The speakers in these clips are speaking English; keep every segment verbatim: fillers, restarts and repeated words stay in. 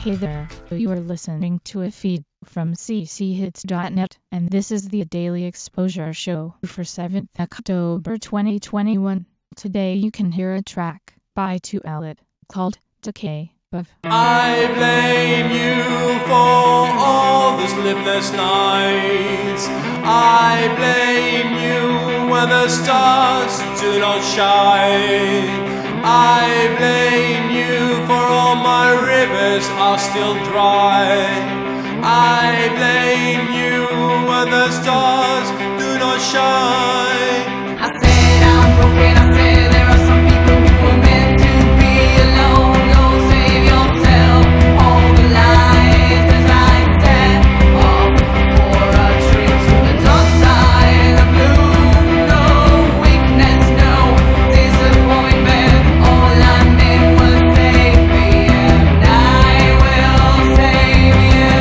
Hey there, you are listening to a feed from c c hits dot net, and this is the Daily Exposure Show for seventh October twenty twenty-one. Today you can hear a track by two L called Decay of. I blame you for all the sleepless nights. I blame you when the stars do not shine. I blame you for all my rivers are still dry. I blame you when the stars do not shine. I said I'm broken, I said there are some people who are meant to be alone. Go save yourself, all the lies as I step off for a trip to the dark side of blue. No weakness, no disappointment. All I meant was save me, and I will save you.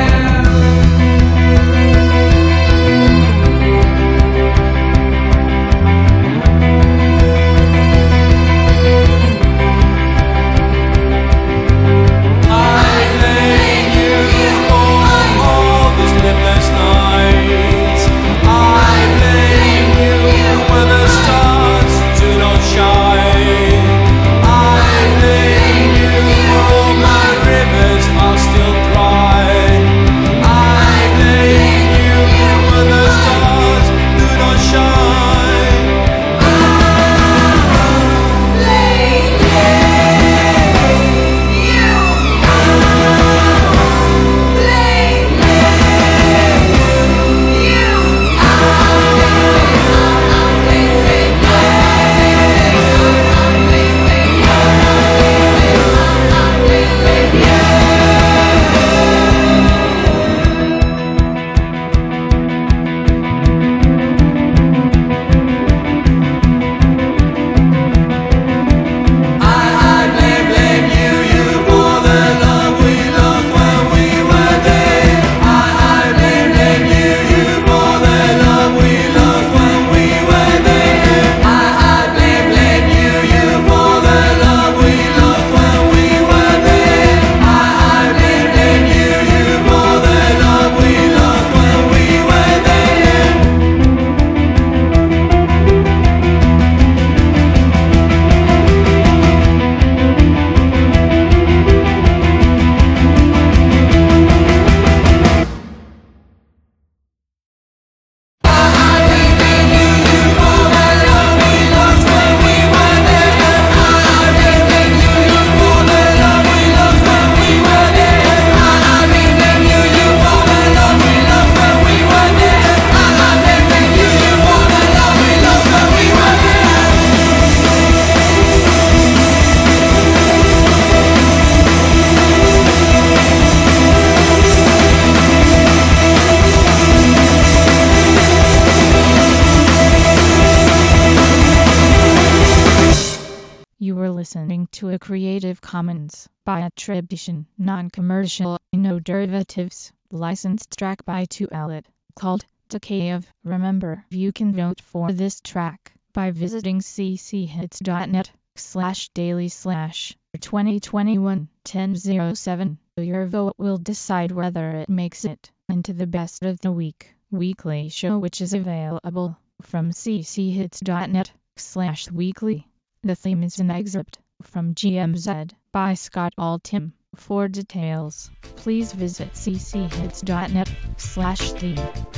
You were listening to a Creative Commons by attribution, non-commercial, no derivatives, licensed track by two L called Decay of. Remember, you can vote for this track by visiting c c hits dot net slash daily slash twenty twenty-one ten oh seven. Your vote will decide whether it makes it into the best of the week weekly show, which is available from c c hits dot net slash weekly. The theme is an excerpt from G M Z by Scott Altham. For details, please visit c c hits dot net slash theme.